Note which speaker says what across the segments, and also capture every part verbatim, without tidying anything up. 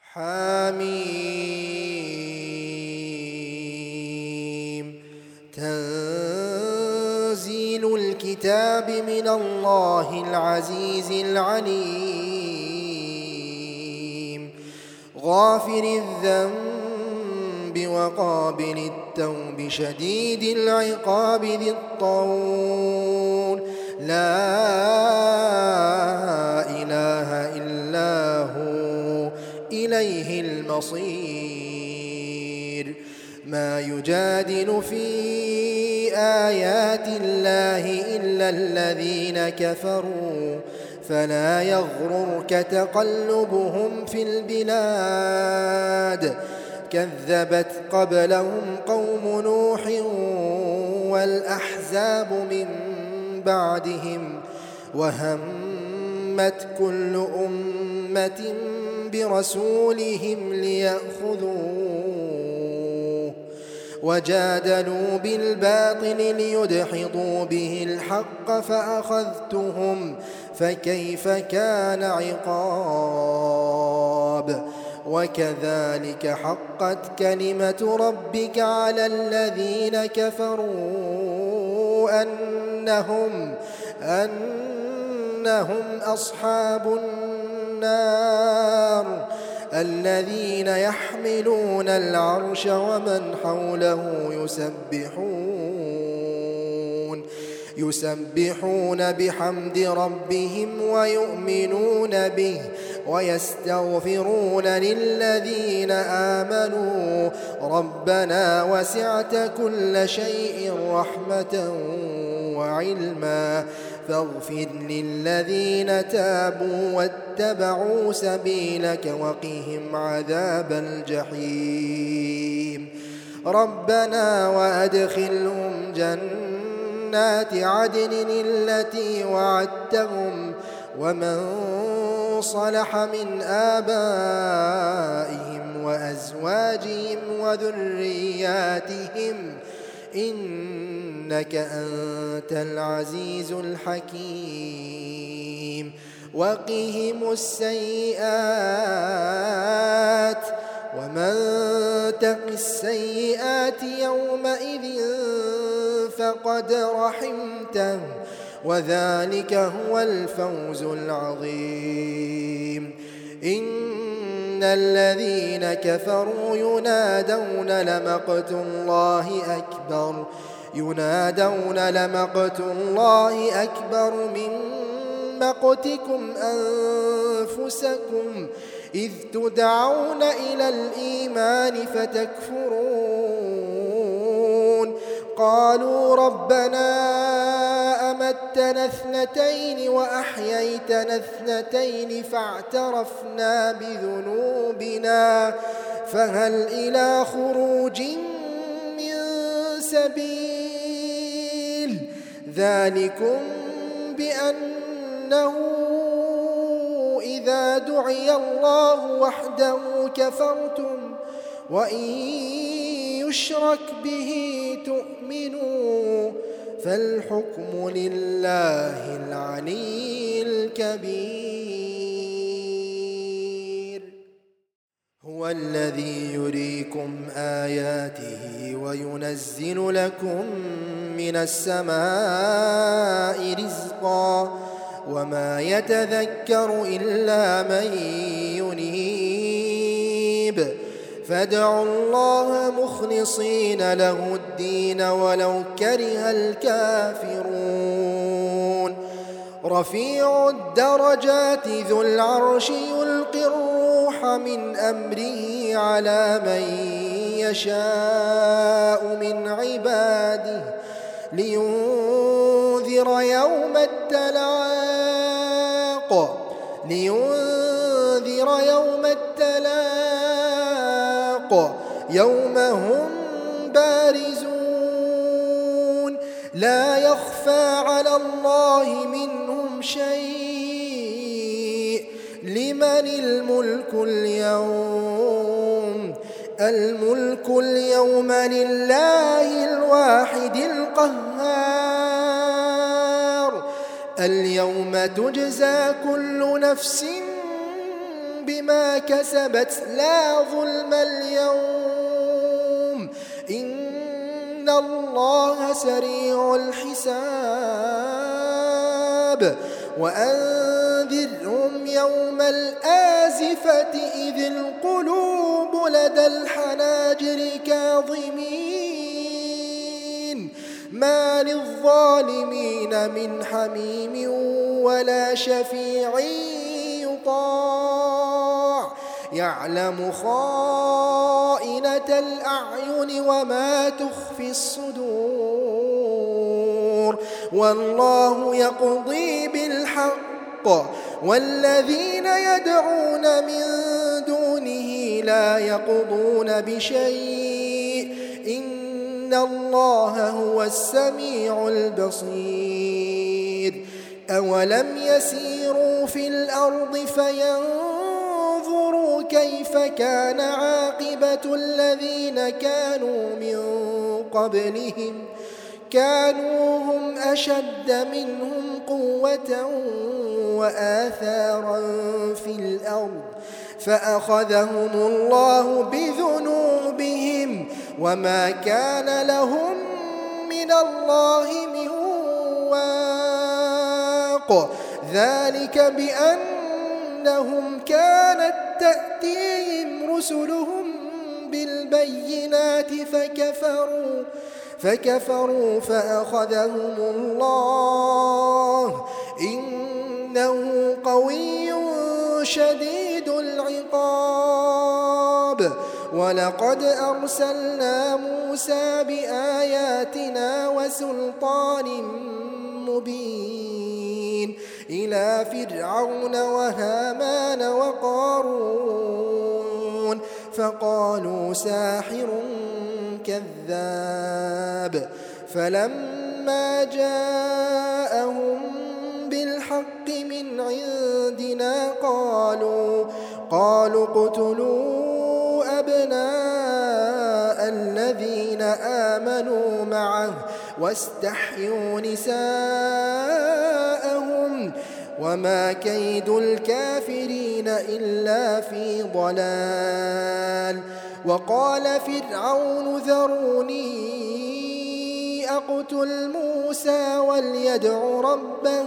Speaker 1: حميم. تنزيل الكتاب من الله العزيز العليم. غافر الذنب وقابل التوب شديد العقاب ذي الطول. لا إله إلا هو إليه المصير. ما يجادل في آيات الله إلا الذين كفروا فلا يغررك تقلبهم في البلاد. كذبت قبلهم قوم نوح والأحزاب من بعدهم وهمت كل أمة برسولهم ليأخذوه وجادلوا بالباطل ليدحضوا به الحق فأخذتهم فكيف كان عقاب. وكذلك حقت كلمة ربك على الذين كفروا أنهم أنهم أصحاب النار الذين يحملون العرش ومن حوله يسبحون يسبحون بحمد ربهم ويؤمنون به ويستغفرون للذين آمنوا ربنا وسعت كل شيء رحمة وعلما فاغفر للذين تابوا واتبعوا سبيلك وقهم عذاب الجحيم. ربنا وأدخلهم جنات عدن التي وعدتهم ومن صلح من آبائهم وأزواجهم وذرياتهم إنك أنت العزيز الحكيم. وقهم السيئات ومن تق السيئات يومئذ فقد رحمته وذلك هو الفوز العظيم. إن الذين كفروا ينادون لمقت الله أكبر ينادون لمقت الله أكبر من مقتكم أنفسكم إذ تدعون إلى الإيمان فتكفرون. قالوا ربنا أمتنا اثنتين وأحييتنا اثنتين فاعترفنا بذنوبنا فهل إلى خروج من سبيل. ذلكم بأنه إذا دعي الله وحده كفرتم وإن يشرك به تؤمنوا فالحكم لله العلي الكبير. هو الذي يريكم آياته وينزل لكم من السماء رزقا وما يتذكر إلا من ينيب. فادعوا الله مخلصين له الدين ولو كره الكافرون. رفيع الدرجات ذو العرش يلقي الروح من أمره على من يشاء من عباده لينذر يوم التلاق لينذر يوم التلاق يوم هم بارزون لا يخفى على الله منهم شيء. لمن الملك اليوم الملك اليوم لله الواحد القهار. اليوم تجزى كل نفس بما كسبت لا ظلم اليوم إن الله سريع الحساب وأنذرهم يوم الآزفة إذ القلوب لدى الحناجر كاظمين ما للظالمين من حميم ولا شفيع يطاع يعلم خائنة الأعين وما تخفي الصدور والله يقضي بالحق والذين يدعون من دونه لا يقضون بشيء إن الله هو السميع البصير أولم يسيروا في الأرض فينظروا كيف كان عاقبة الذين كانوا من قبلهم كانوا هم أشد منهم قوة وآثارا في الأرض فأخذهم الله بذنوبهم وما كان لهم من الله من واق ذلك بأنهم كانت تأتيهم رسلهم بالبينات فكفروا فكفروا فأخذهم الله إنه قوي شديد العقاب ولقد أرسلنا موسى بآياتنا وسلطان مبين إلى فرعون وهامان وقارون فقالوا ساحر كذاب فلما جاءهم بالحق من عندنا قالوا قالوا اقتلوا أبناء الذين آمنوا معه واستحيوا نساءهم وما كيد الكافرين إلا في ضلال وقال فرعون ذروني أقتل موسى وليدع ربه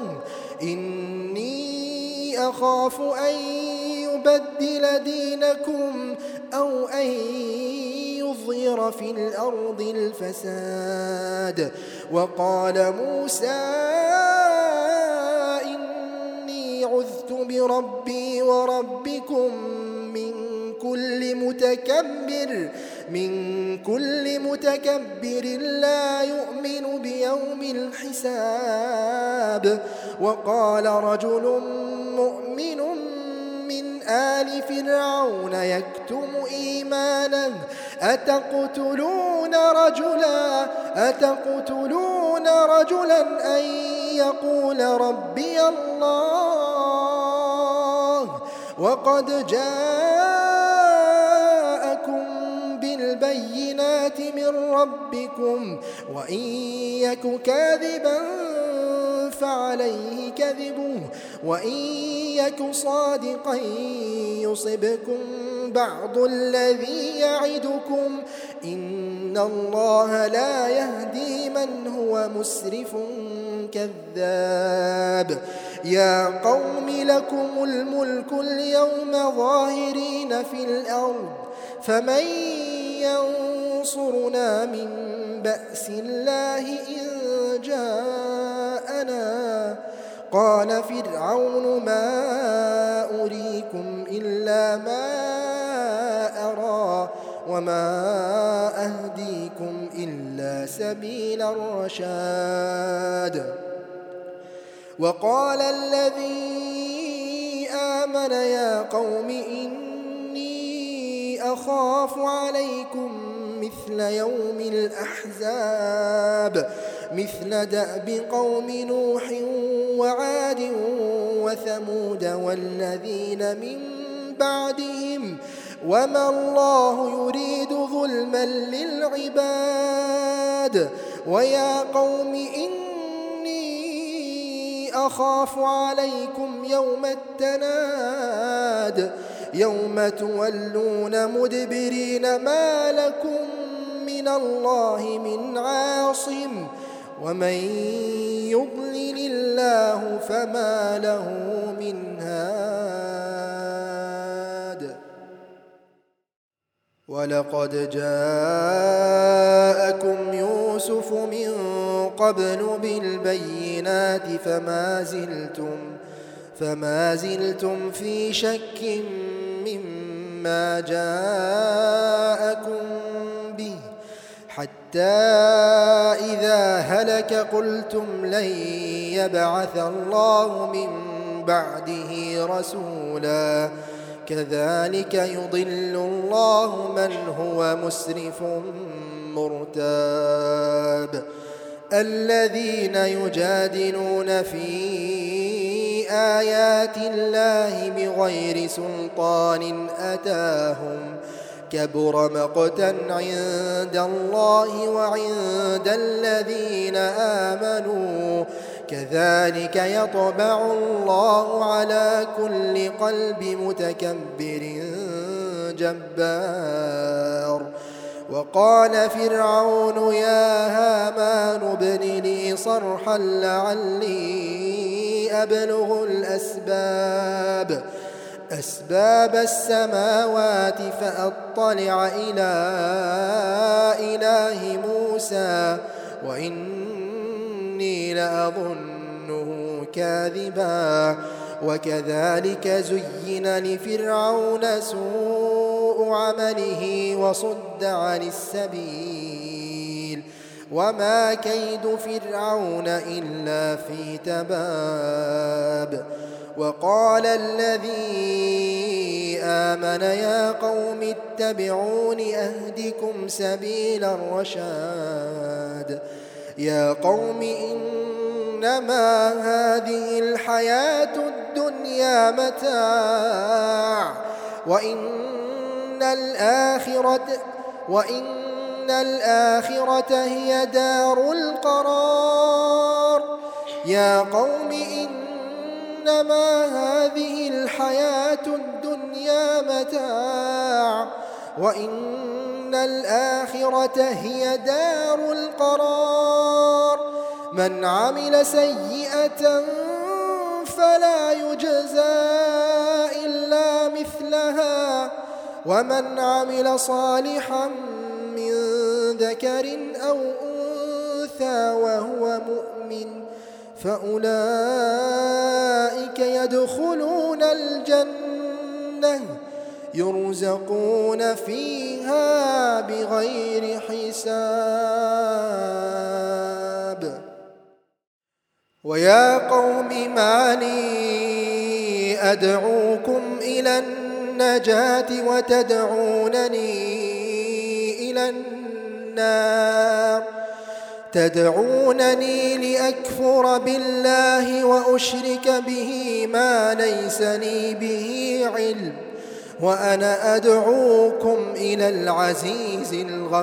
Speaker 1: إني أخاف أن يبدل دينكم أو أن يظهر في الأرض الفساد وقال موسى إني عذت بربي وربكم من كل متكبر من كل متكبر لا يؤمن بيوم الحساب وقال رجل مؤمن من آل فرعون يكتم إيمانه أتقتلون رجلا أتقتلون رجلا أن يقول ربي الله وقد جاءكم بالبينات من ربكم وإن يك كاذبا فعليه كذبه وإن يك صادقا يصبكم بعض الذي يعدكم إن الله لا يهدي من هو مسرف كذاب يا قوم لكم الملك اليوم ظاهرين في الأرض فمن ينصرنا من بأس الله إن جاءنا قال فرعون ما أريكم إلا ما أرى وما أهديكم إلا سبيل الرشاد وقال الذي آمن يا قوم إني أخاف عليكم مثل يوم الأحزاب مثل دأب قوم نوح وعاد وثمود والذين من بعدهم وما الله يريد ظلما للعباد ويا قوم إني أخاف عليكم يوم التناد يوم تولون مدبرين ما لكم من الله من عاصم ومن يضلل الله فما له من هاد ولقد جاءكم يوسف من قبل بالبينات فما زلتم فما زلتم في شك مما جاءكم به حتى إذا هلك قلتم لن يبعث الله من بعده رسولا كذلك يضل الله من هو مسرف مرتاب الذين يجادلون في آيات الله بغير سلطان أتاهم كبر مقتا عند الله وعند الذين آمنوا كذلك يطبع الله على كل قلب متكبر جبار وقال فرعون يا هامان ابن لي صرحا لعلي أبلغ الأسباب أسباب السماوات فأطلع إلى إله موسى وإني لأظنه كاذبا وكذلك زين لفرعون سوء عمله وصد عن السبيل وما كيد فرعون إلا في تباب وقال الذي آمن يا قوم اتبعون أهدكم سبيل الرشاد يا قوم إنما هذه الحياة الدنيا متاع وإن الآخرة وإن الآخرة هي دار القرار يا قوم إنما هذه الحياة الدنيا متاع وإن الآخرة هي دار القرار من عمل سيئة فلا يجزى إلا مثلها ومن عمل صالحا من ذكر أو أنثى وهو مؤمن فأولئك يدخلون الجنة يرزقون فيها بغير حساب ويا قوم ما لي أدعوكم إلى النجاة وتدعونني إلى النار تدعونني لأكفر بالله وأشرك به ما ليس لي به علم وأنا أدعوكم إلى العزيز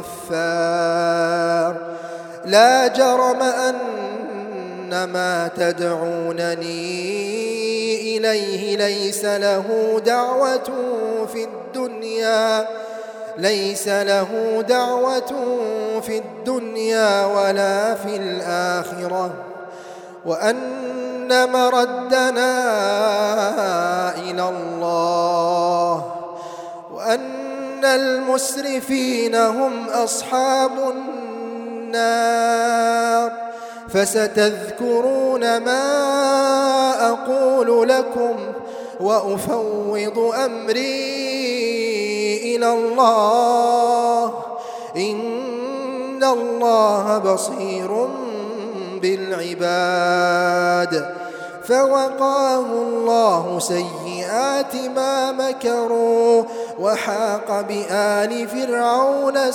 Speaker 1: الغفار لا جرم أن ما تدعونني إليه ليس له دعوة في الدنيا ليس له دعوة في الدنيا ولا في الآخرة وأن مردنا إلى الله وأن المسرفين هم أصحاب النار فستذكرون ما أقول لكم وأفوض أمري إلى الله إن الله بصير بالعباد فوقاه الله سيئات ما مكروا وحاق بآل فرعون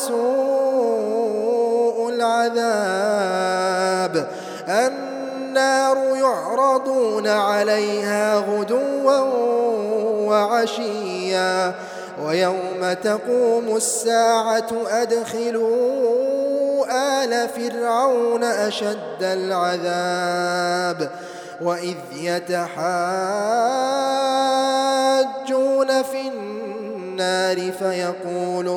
Speaker 1: سوء العذاب النار يعرضون عليها غدوا وعشيا ويوم تقوم الساعة أدخلوا آل فرعون أشد العذاب وإذ يتحاجون في النار النار فيقول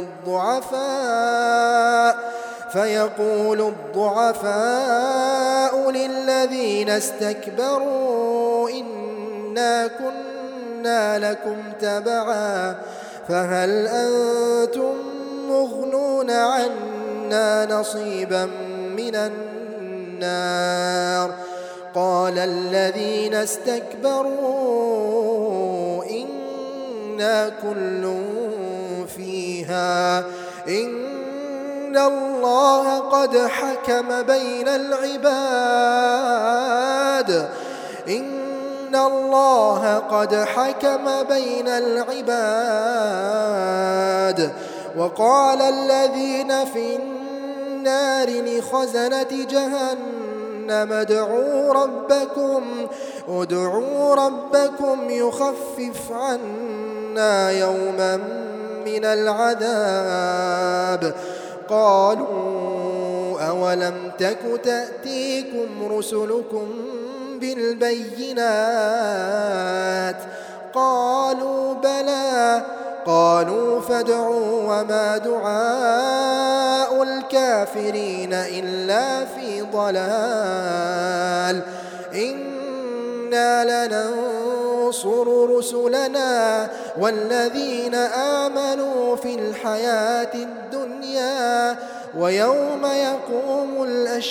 Speaker 1: الضعفاء فيقول الضعفاء للذين استكبروا إنا كنا لكم تبعا فهل أنتم مغنون عنا نصيبا من النار قال الذين استكبروا إنا كل فيها إن الله قد حكم بين العباد إن الله قد حكم بين العباد وقال الذين في النار لخزنة جهنم ادعوا ربكم ادعوا ربكم يخفف عنا يوما من العذاب قالوا أولم تك تأتيكم رسلكم بالبينات قالوا بلى قالوا فادعوا وما دعاء الكافرين إلا في ضلال إنا لننصر رسلنا والذين آمنوا في الحياة الدنيا ويوم يقوم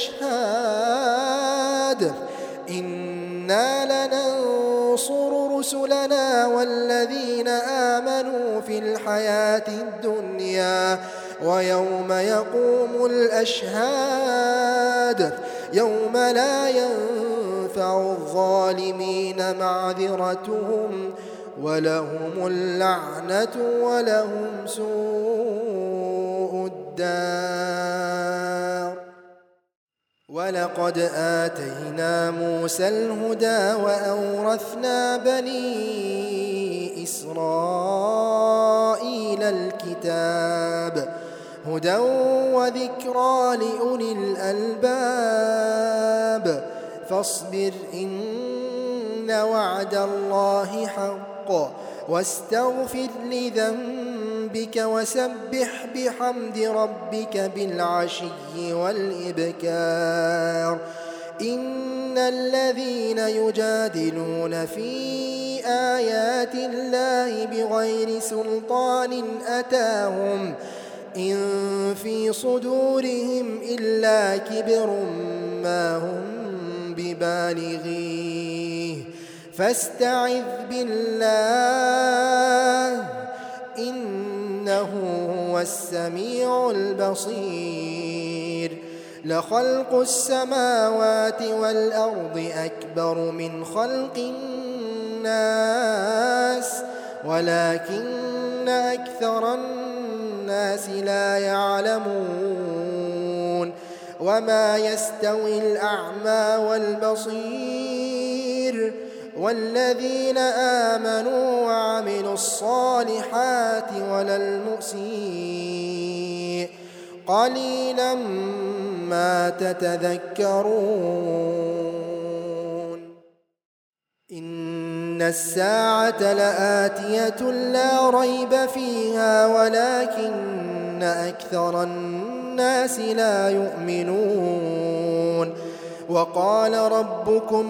Speaker 1: الأشهاد إنا لننصر رسلنا والذين آمنوا في الحياة الدنيا ويوم يقوم الأشهاد يوم لا ينفع الظالمين معذرتهم ولهم اللعنة ولهم سوء الدار ولقد آتينا موسى الهدى وأورثنا بني إسرائيل الكتاب هدى وذكرى لأولي الألباب فاصبر إن وعد الله حق واستغفر لذنبك وسبح بحمد ربك بالعشي والإبكار إن الذين يجادلون في آيات الله بغير سلطان أتاهم إن في صدورهم إلا كبر ما هم ببالغيه فاستعذ بالله إنه هو السميع البصير لخلق السماوات والأرض أكبر من خلق الناس ولكن أكثر الناس لا يعلمون وما يستوي الأعمى والبصير والذين آمنوا وعملوا الصالحات ولا المسيء قليلا ما تتذكرون إن الساعة لآتية لا ريب فيها ولكن أكثر الناس لا يؤمنون وقال ربكم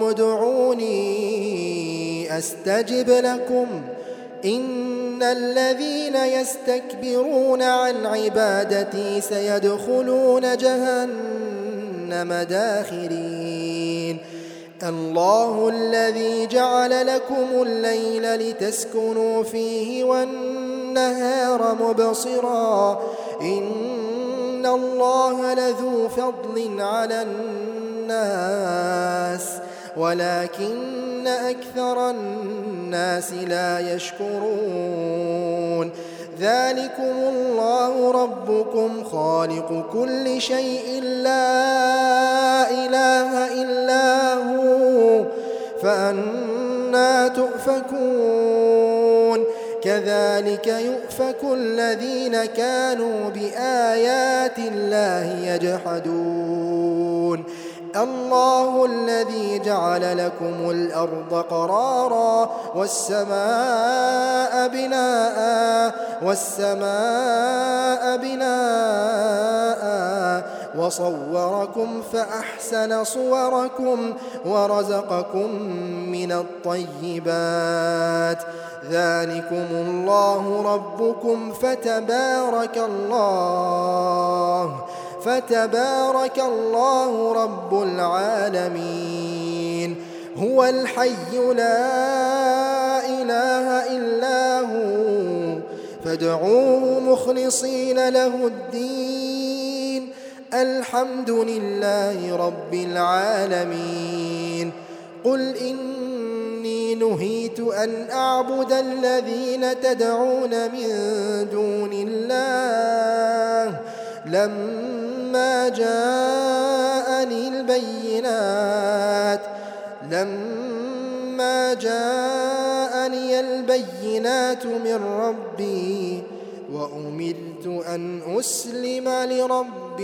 Speaker 1: ادعوني أستجب لكم إن الذين يستكبرون عن عبادتي سيدخلون جهنم داخرين الله الذي جعل لكم الليل لتسكنوا فيه والنهار مبصرا إن الله لذو فضل على الناس ولكن أكثر الناس لا يشكرون ذلكم الله ربكم خالق كل شيء لا إله إلا هو فأنى تؤفكون كذلك يؤفك الذين كانوا بآيات الله يجحدون الله الذي جعل لكم الأرض قرارا والسماء بناء والسماء بناء وصوركم فأحسن صوركم ورزقكم من الطيبات ذلكم الله ربكم فتبارك الله فتبارك الله رب العالمين هو الحي لا إله إلا هو فادعوه مخلصين له الدين الحمد لله رب العالمين قل إني نهيت أن أعبد الذين تدعون من دون الله لما جاءني البينات لما جاءني البينات من ربي وأمرت أن أسلم لرب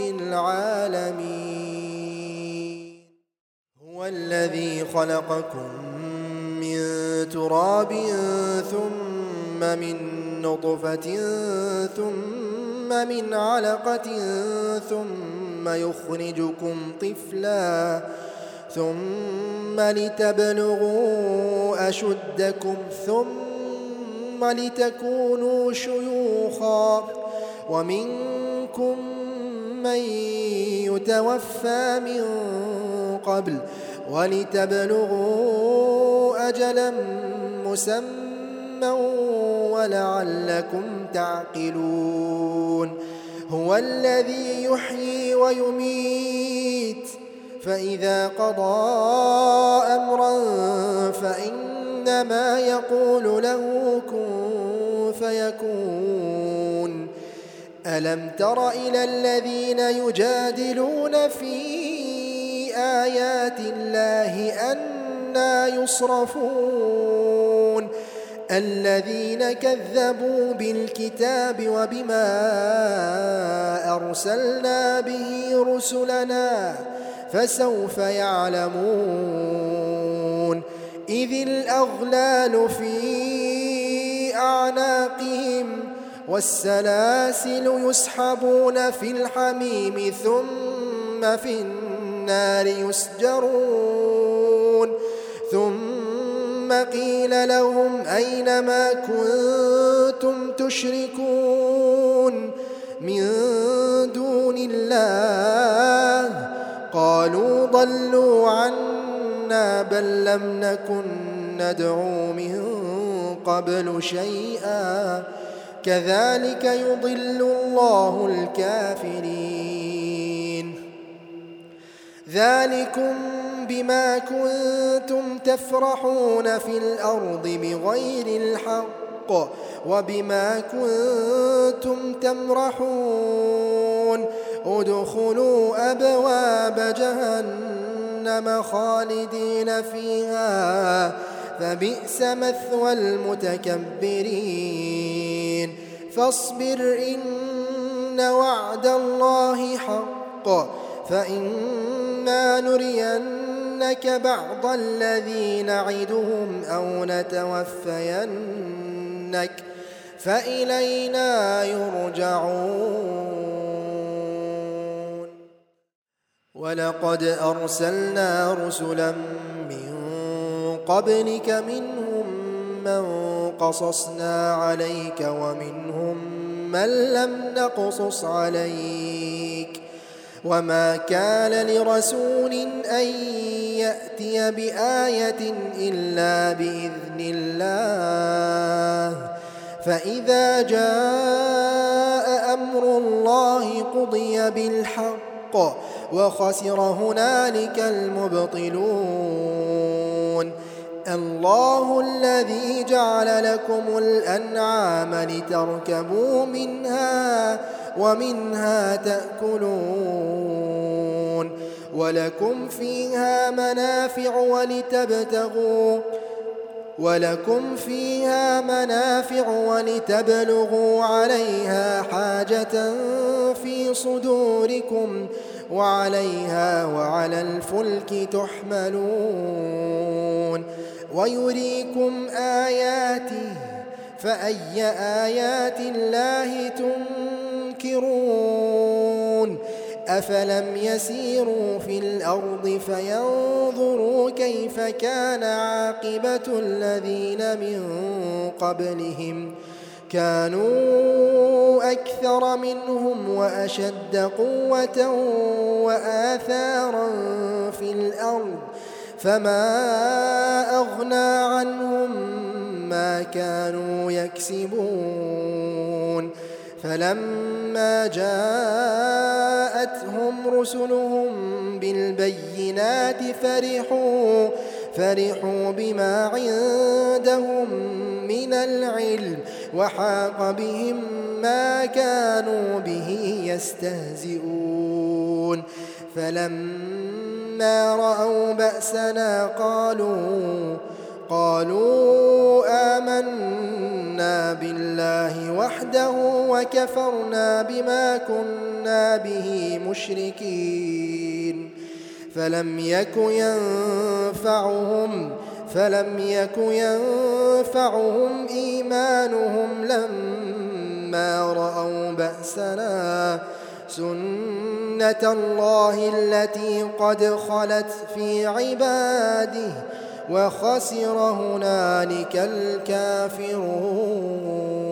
Speaker 1: العالمين هو الذي خلقكم من تراب ثم من نطفة ثم من علقة ثم يخرجكم طفلا ثم لتبلغوا أشدكم ثم لتكونوا شيوخا ومنكم من يتوفى من قبل ولتبلغوا أجلا مسمى ولعلكم تعقلون هو الذي يحيي ويميت فإذا قضى أمرا فإنما يقول له كن فيكون ألم تر إلى الذين يجادلون في آيات الله أنى يصرفون الذين كذبوا بالكتاب وبما أرسلنا به رسلنا فسوف يعلمون إذ الأغلال في أعناقهم والسلاسل يسحبون في الحميم ثم في النار يسجرون ثم قيل لهم أين ما كنتم تشركون من دون الله قالوا ضلوا عنا بل لم نكن ندعو من قبل شيئا كذلك يضل الله الكافرين ذلكم بما كنتم تفرحون في الأرض بغير الحق وبما كنتم تمرحون ادخلوا أبواب جهنم خالدين فيها فبئس مثوى المتكبرين فاصبر إن وعد الله حق فإما نرينك بعض الذي نعدهم أو نتوفينك فإلينا يرجعون ولقد أرسلنا رسلا من قبلك منهم من قصصنا عليك ومنهم من لم نقصص عليك وما كان لرسول أن يأتي بآية إلا بإذن الله فإذا جاء أمر الله قضي بالحق وخسر هنالك المبطلون الله الذي جعل لكم الأنعام لتركبوا منها ومنها تأكلون ولكم فيها منافع ولتبتغوا ولكم فيها منافع ولتبلغوا عليها حاجة في صدوركم وعليها وعلى الفلك تحملون ويريكم آياته فأي آيات الله تنكرون أفلم يسيروا في الأرض فينظروا كيف كان عاقبة الذين من قبلهم كانوا أكثر منهم وأشد قوة وآثارا في الأرض فما أغنى عنهم ما كانوا يكسبون فلما جاءتهم رسلهم بالبينات فرحوا فرحوا بما عندهم من العلم وحاق بهم ما كانوا به يستهزئون فلما رأوا بأسنا قالوا قالوا آمنا بالله وحده وكفرنا بما كنا به مشركين فلم يك ينفعهم فلم يك ينفعهم إيمانهم لما رأوا بأسنا سنة الله التي قد خلت في عباده وخسر هنالك الكافرون.